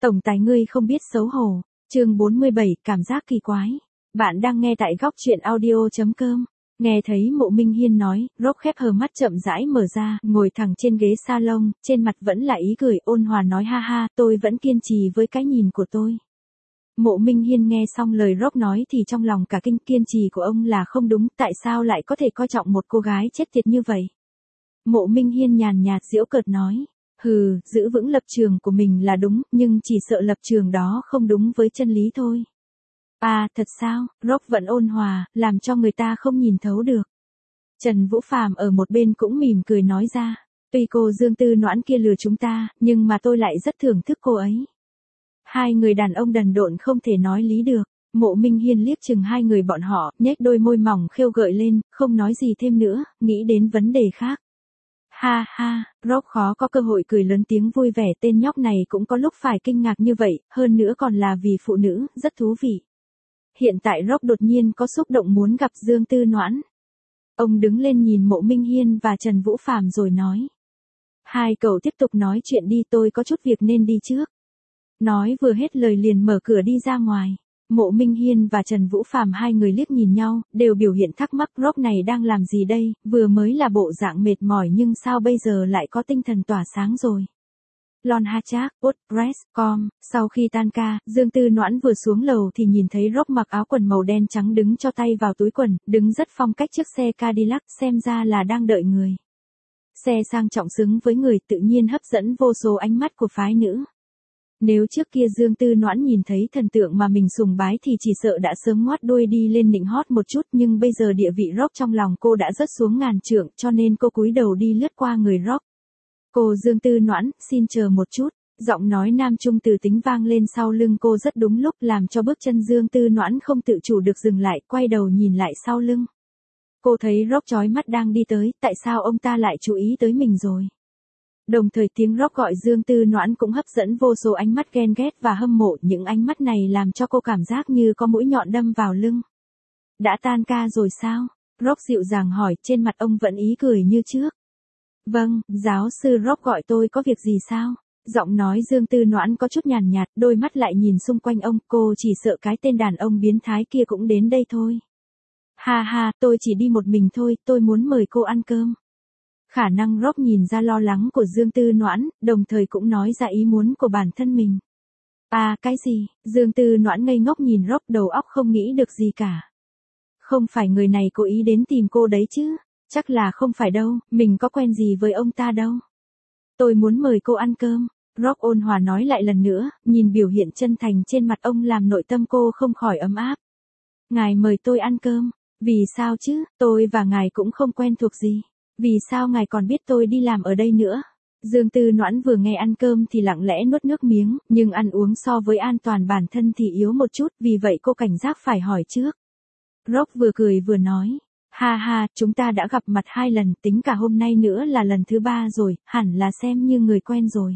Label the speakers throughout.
Speaker 1: Tổng tài ngươi không biết xấu hổ. Chương 47, cảm giác kỳ quái. Bạn đang nghe tại góc truyện audio.com. Nghe thấy Mộ Minh Hiên nói, Rob khép hờ mắt chậm rãi mở ra, ngồi thẳng trên ghế salon, trên mặt vẫn là ý cười ôn hòa nói ha ha, tôi vẫn kiên trì với cái nhìn của tôi. Mộ Minh Hiên nghe xong lời Rob nói thì trong lòng cả kinh, kiên trì của ông là không đúng, tại sao lại có thể coi trọng một cô gái chết tiệt như vậy? Mộ Minh Hiên nhàn nhạt giễu cợt nói, giữ vững lập trường của mình là đúng, nhưng chỉ sợ lập trường đó không đúng với chân lý thôi. À, thật sao? Rob vẫn ôn hòa, làm cho người ta không nhìn thấu được. Trần Vũ Phàm ở một bên cũng mỉm cười nói ra, tuy cô Dương Tư Noãn kia lừa chúng ta, nhưng mà tôi lại rất thưởng thức cô ấy. Hai người đàn ông đần độn không thể nói lý được. Mộ Minh Hiên liếc chừng hai người bọn họ, nhếch đôi môi mỏng khêu gợi lên, không nói gì thêm nữa, nghĩ đến vấn đề khác. Ha ha, Rob khó có cơ hội cười lớn tiếng vui vẻ, tên nhóc này cũng có lúc phải kinh ngạc như vậy, hơn nữa còn là vì phụ nữ, rất thú vị. Hiện tại Rob đột nhiên có xúc động muốn gặp Dương Tư Noãn. Ông đứng lên nhìn Mộ Minh Hiên và Trần Vũ Phàm rồi nói. Hai cậu tiếp tục nói chuyện đi, tôi có chút việc nên đi trước. Nói vừa hết lời liền mở cửa đi ra ngoài. Mộ Minh Hiên và Trần Vũ Phàm hai người liếc nhìn nhau, đều biểu hiện thắc mắc Rob này đang làm gì đây, vừa mới là bộ dạng mệt mỏi nhưng sao bây giờ lại có tinh thần tỏa sáng rồi. Lon Hachak, Press.com, sau khi tan ca, Dương Tư Noãn vừa xuống lầu thì nhìn thấy Rob mặc áo quần màu đen trắng đứng cho tay vào túi quần, đứng rất phong cách chiếc xe Cadillac, xem ra là đang đợi người. Xe sang trọng xứng với người tự nhiên hấp dẫn vô số ánh mắt của phái nữ. Nếu trước kia Dương Tư Noãn nhìn thấy thần tượng mà mình sùng bái thì chỉ sợ đã sớm ngoắt đuôi đi lên nịnh hót một chút, nhưng bây giờ địa vị Rob trong lòng cô đã rớt xuống ngàn trượng, cho nên cô cúi đầu đi lướt qua người Rob. Cô Dương Tư Noãn, xin chờ một chút. Giọng nói nam trung từ tính vang lên sau lưng cô rất đúng lúc, làm cho bước chân Dương Tư Noãn không tự chủ được dừng lại, quay đầu nhìn lại sau lưng. Cô thấy Rob chói mắt đang đi tới, tại sao ông ta lại chú ý tới mình rồi? Đồng thời tiếng Rob gọi Dương Tư Noãn cũng hấp dẫn vô số ánh mắt ghen ghét và hâm mộ, những ánh mắt này làm cho cô cảm giác như có mũi nhọn đâm vào lưng. Đã tan ca rồi sao? Rob dịu dàng hỏi, trên mặt ông vẫn ý cười như trước. Vâng, giáo sư Rob gọi tôi có việc gì sao? Giọng nói Dương Tư Noãn có chút nhàn nhạt, đôi mắt lại nhìn xung quanh ông, cô chỉ sợ cái tên đàn ông biến thái kia cũng đến đây thôi. Ha ha, tôi chỉ đi một mình thôi, tôi muốn mời cô ăn cơm. Khả năng Rob nhìn ra lo lắng của Dương Tư Noãn, đồng thời cũng nói ra ý muốn của bản thân mình. À, cái gì? Dương Tư Noãn ngây ngốc nhìn Rob, đầu óc không nghĩ được gì cả. Không phải người này cố ý đến tìm cô đấy chứ? Chắc là không phải đâu, mình có quen gì với ông ta đâu. Tôi muốn mời cô ăn cơm. Rob ôn hòa nói lại lần nữa, nhìn biểu hiện chân thành trên mặt ông làm nội tâm cô không khỏi ấm áp. Ngài mời tôi ăn cơm, vì sao chứ, tôi và ngài cũng không quen thuộc gì. Vì sao ngài còn biết tôi đi làm ở đây nữa? Dương Tư Noãn vừa nghe ăn cơm thì lặng lẽ nuốt nước miếng, nhưng ăn uống so với an toàn bản thân thì yếu một chút, vì vậy cô cảnh giác phải hỏi trước. Rob vừa cười vừa nói. Ha ha, chúng ta đã gặp mặt 2 lần, tính cả hôm nay nữa là lần thứ 3 rồi, hẳn là xem như người quen rồi.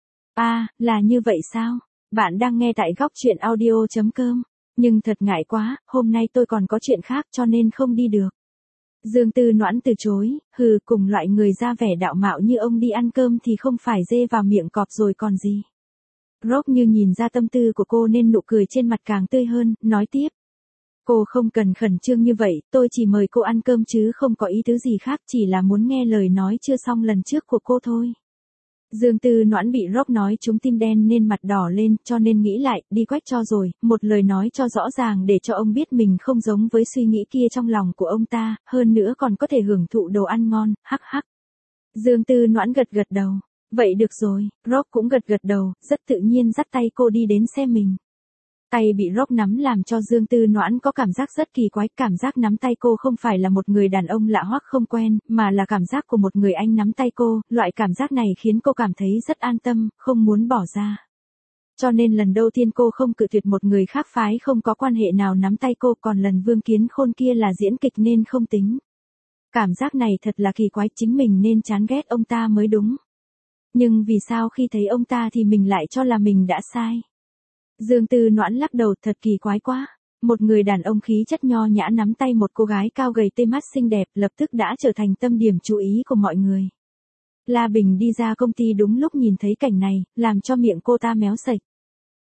Speaker 1: À, là như vậy sao? Bạn đang nghe tại góc truyện audio.com. Nhưng thật ngại quá, hôm nay tôi còn có chuyện khác cho nên không đi được. Dương Tư Noãn từ chối, cùng loại người ra vẻ đạo mạo như ông đi ăn cơm thì không phải dê vào miệng cọp rồi còn gì. Rob như nhìn ra tâm tư của cô nên nụ cười trên mặt càng tươi hơn, nói tiếp. Cô không cần khẩn trương như vậy, tôi chỉ mời cô ăn cơm chứ không có ý tứ gì khác, chỉ là muốn nghe lời nói chưa xong lần trước của cô thôi. Dương Tư Noãn bị Rob nói trúng tim đen nên mặt đỏ lên, cho nên nghĩ lại, đi quách cho rồi, một lời nói cho rõ ràng để cho ông biết mình không giống với suy nghĩ kia trong lòng của ông ta, hơn nữa còn có thể hưởng thụ đồ ăn ngon, hắc hắc. Dương Tư Noãn gật gật đầu. Vậy được rồi, Rob cũng gật gật đầu, rất tự nhiên dắt tay cô đi đến xe mình. Tay bị Rob nắm làm cho Dương Tư Noãn có cảm giác rất kỳ quái, cảm giác nắm tay cô không phải là một người đàn ông lạ hoắc không quen, mà là cảm giác của một người anh nắm tay cô, loại cảm giác này khiến cô cảm thấy rất an tâm, không muốn bỏ ra. Cho nên lần đầu tiên cô không cự tuyệt một người khác phái không có quan hệ nào nắm tay cô, còn lần Vương Kiến Khôn kia là diễn kịch nên không tính. Cảm giác này thật là kỳ quái, chính mình nên chán ghét ông ta mới đúng. Nhưng vì sao khi thấy ông ta thì mình lại cho là mình đã sai? Dương Tư Noãn lắc đầu, thật kỳ quái quá. Một người đàn ông khí chất nho nhã nắm tay một cô gái cao gầy tê mắt xinh đẹp, lập tức đã trở thành tâm điểm chú ý của mọi người. La Bình đi ra công ty đúng lúc nhìn thấy cảnh này, làm cho miệng cô ta méo sạch.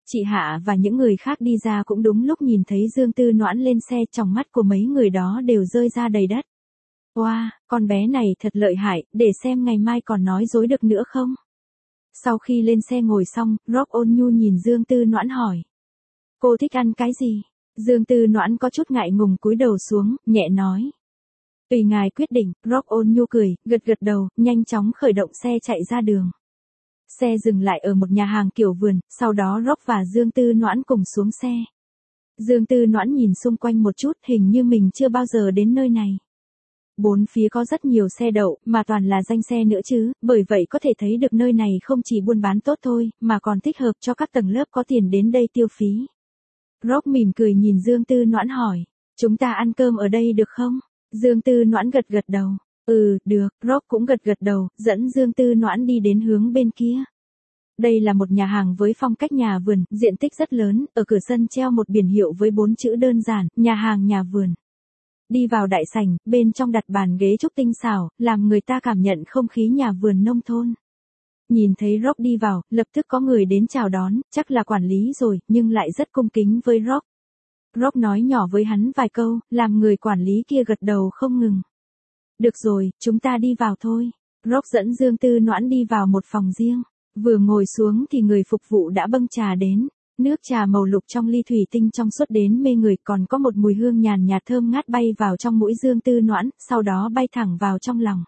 Speaker 1: Chị Hạ và những người khác đi ra cũng đúng lúc nhìn thấy Dương Tư Noãn lên xe, tròng mắt của mấy người đó đều rơi ra đầy đất. Wow, con bé này thật lợi hại, để xem ngày mai còn nói dối được nữa không? Sau khi lên xe ngồi xong, Rock ôn nhu nhìn Dương Tư Noãn hỏi. Cô thích ăn cái gì? Dương Tư Noãn có chút ngại ngùng cúi đầu xuống, nhẹ nói. Tùy ngài quyết định, Rock ôn nhu cười, gật gật đầu, nhanh chóng khởi động xe chạy ra đường. Xe dừng lại ở một nhà hàng kiểu vườn, sau đó Rock và Dương Tư Noãn cùng xuống xe. Dương Tư Noãn nhìn xung quanh một chút, hình như mình chưa bao giờ đến nơi này. Bốn phía có rất nhiều xe đậu, mà toàn là danh xe nữa chứ, bởi vậy có thể thấy được nơi này không chỉ buôn bán tốt thôi, mà còn thích hợp cho các tầng lớp có tiền đến đây tiêu phí. Rock mỉm cười nhìn Dương Tư Noãn hỏi, chúng ta ăn cơm ở đây được không? Dương Tư Noãn gật gật đầu. Được, Rock cũng gật gật đầu, dẫn Dương Tư Noãn đi đến hướng bên kia. Đây là một nhà hàng với phong cách nhà vườn, diện tích rất lớn, ở cửa sân treo một biển hiệu với 4 chữ đơn giản, nhà hàng nhà vườn. Đi vào đại sảnh, bên trong đặt bàn ghế trúc tinh xảo, làm người ta cảm nhận không khí nhà vườn nông thôn. Nhìn thấy Rock đi vào, lập tức có người đến chào đón, chắc là quản lý rồi, nhưng lại rất cung kính với Rock. Rock nói nhỏ với hắn vài câu, làm người quản lý kia gật đầu không ngừng. Được rồi, chúng ta đi vào thôi. Rock dẫn Dương Tư Noãn đi vào một phòng riêng. Vừa ngồi xuống thì người phục vụ đã bưng trà đến. Nước trà màu lục trong ly thủy tinh trong suốt đến mê người, còn có một mùi hương nhàn nhạt thơm ngát bay vào trong mũi Dương Tư Noãn, sau đó bay thẳng vào trong lòng.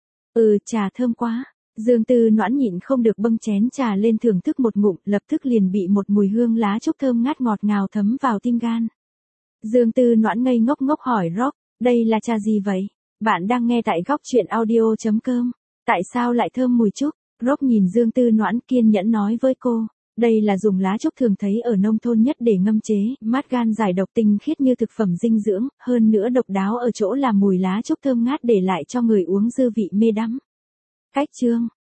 Speaker 1: Trà thơm quá. Dương Tư Noãn nhịn không được bưng chén trà lên thưởng thức một ngụm, lập tức liền bị một mùi hương lá trúc thơm ngát ngọt ngào thấm vào tim gan. Dương Tư Noãn ngây ngốc ngốc hỏi Rock, đây là trà gì vậy? Bạn đang nghe tại góc truyện audio.com. Tại sao lại thơm mùi trúc? Rock nhìn Dương Tư Noãn kiên nhẫn nói với cô. Đây là dùng lá trúc thường thấy ở nông thôn nhất để ngâm chế, mát gan giải độc, tinh khiết như thực phẩm dinh dưỡng, hơn nữa độc đáo ở chỗ là mùi lá trúc thơm ngát để lại cho người uống dư vị mê đắm. Cách chương